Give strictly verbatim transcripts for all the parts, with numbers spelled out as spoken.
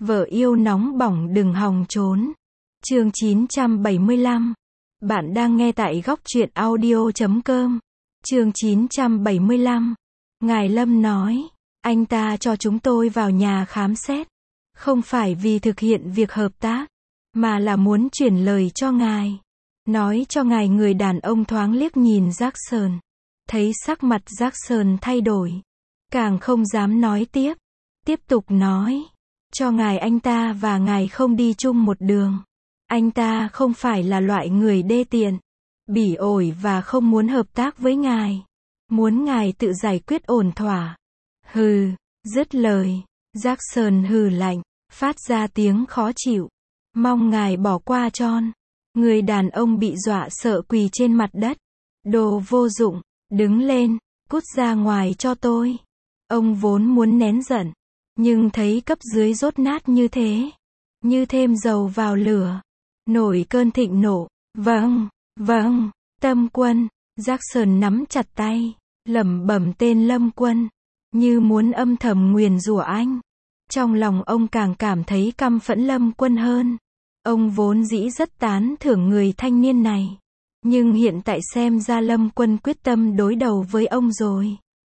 Vợ yêu nóng bỏng đừng hòng trốn. Chương chín trăm bảy mươi lăm. Bạn đang nghe tại góc truyện audio chấm com. Chương chín trăm bảy mươi lăm. Ngài Lâm nói, anh ta cho chúng tôi vào nhà khám xét. Không phải vì thực hiện việc hợp tác, mà là muốn chuyển lời cho ngài. Nói cho ngài. Người đàn ông thoáng liếc nhìn Jackson. Thấy sắc mặt Jackson thay đổi. Càng không dám nói tiếp. Tiếp tục nói. Cho ngài, anh ta và ngài không đi chung một đường. Anh ta không phải là loại người đê tiện, bỉ ổi và không muốn hợp tác với ngài. Muốn ngài tự giải quyết ổn thỏa. Hừ, dứt lời. Jackson hừ lạnh, phát ra tiếng khó chịu. Mong ngài bỏ qua John. Người đàn ông bị dọa sợ quỳ trên mặt đất. Đồ vô dụng, đứng lên, cút ra ngoài cho tôi. Ông vốn muốn nén giận, nhưng thấy cấp dưới dốt nát như thế, như thêm dầu vào lửa, nổi cơn thịnh nộ. Vâng, vâng, Tâm Quân. Jackson nắm chặt tay, lẩm bẩm tên Lâm Quân, như muốn âm thầm nguyền rủa anh. Trong lòng ông càng cảm thấy căm phẫn Lâm Quân hơn. Ông vốn dĩ rất tán thưởng người thanh niên này, nhưng hiện tại xem ra Lâm Quân quyết tâm đối đầu với ông rồi.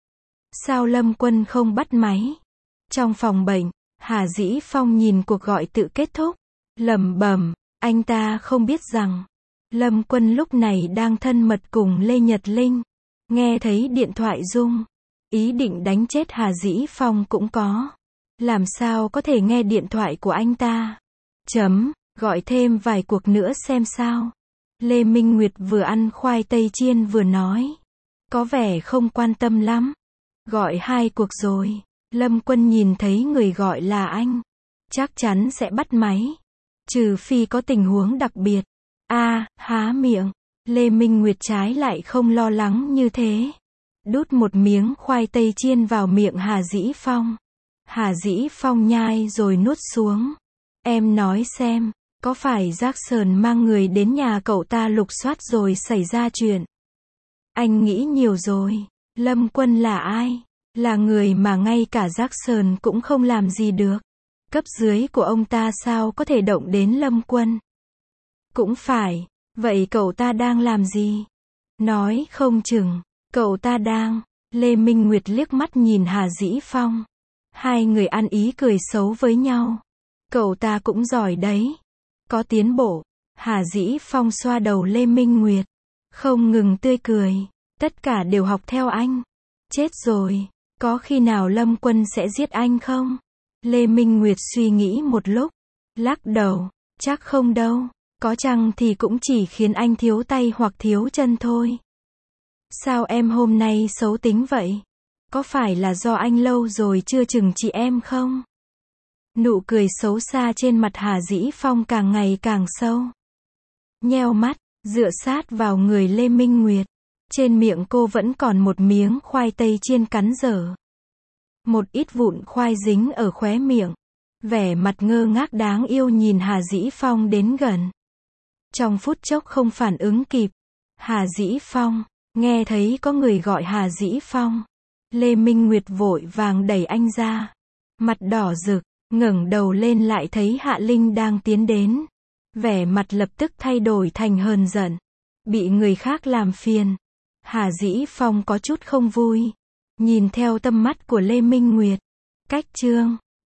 Sao Lâm Quân không bắt máy? Trong phòng bệnh, Hà Dĩ Phong nhìn cuộc gọi tự kết thúc, lẩm bẩm, anh ta không biết rằng Lâm Quân lúc này đang thân mật cùng Lê Nhật Linh. Nghe thấy điện thoại rung, ý định đánh chết Hà Dĩ Phong cũng có. Làm sao có thể nghe điện thoại của anh ta? Chấm, gọi thêm vài cuộc nữa xem sao. Lê Minh Nguyệt vừa ăn khoai tây chiên vừa nói, có vẻ không quan tâm lắm. Gọi hai cuộc rồi. Lâm Quân nhìn thấy người gọi là anh, chắc chắn sẽ bắt máy, trừ phi có tình huống đặc biệt. A, à, há miệng. Lê Minh Nguyệt trái lại không lo lắng như thế. Đút một miếng khoai tây chiên vào miệng Hà Dĩ Phong. Hà Dĩ Phong nhai rồi nuốt xuống. Em nói xem, có phải Jackson mang người đến nhà cậu ta lục soát rồi xảy ra chuyện? Anh nghĩ nhiều rồi. Lâm Quân là ai? Là người mà ngay cả Jackson cũng không làm gì được. Cấp dưới của ông ta sao có thể động đến Lâm Quân? Cũng phải. Vậy cậu ta đang làm gì? Nói không chừng, cậu ta đang... Lê Minh Nguyệt liếc mắt nhìn Hà Dĩ Phong. Hai người ăn ý cười xấu với nhau. Cậu ta cũng giỏi đấy. Có tiến bộ. Hà Dĩ Phong xoa đầu Lê Minh Nguyệt, không ngừng tươi cười. Tất cả đều học theo anh. Chết rồi. Có khi nào Lâm Quân sẽ giết anh không? Lê Minh Nguyệt suy nghĩ một lúc, lắc đầu, chắc không đâu. Có chăng thì cũng chỉ khiến anh thiếu tay hoặc thiếu chân thôi. Sao em hôm nay xấu tính vậy? Có phải là do anh lâu rồi chưa chừng chị em không? Nụ cười xấu xa trên mặt Hà Dĩ Phong càng ngày càng sâu. Nheo mắt, dựa sát vào người Lê Minh Nguyệt. Trên miệng cô vẫn còn một miếng khoai tây chiên cắn dở. Một ít vụn khoai dính ở khóe miệng. Vẻ mặt ngơ ngác đáng yêu nhìn Hà Dĩ Phong đến gần. Trong phút chốc không phản ứng kịp. Hà Dĩ Phong, nghe thấy có người gọi Hà Dĩ Phong. Lê Minh Nguyệt vội vàng đẩy anh ra. Mặt đỏ rực, ngẩng đầu lên lại thấy Hạ Linh đang tiến đến. Vẻ mặt lập tức thay đổi thành hờn giận. Bị người khác làm phiền. Hà Dĩ Phong có chút không vui. Nhìn theo tâm mắt của Lê Minh Nguyệt. Cách chương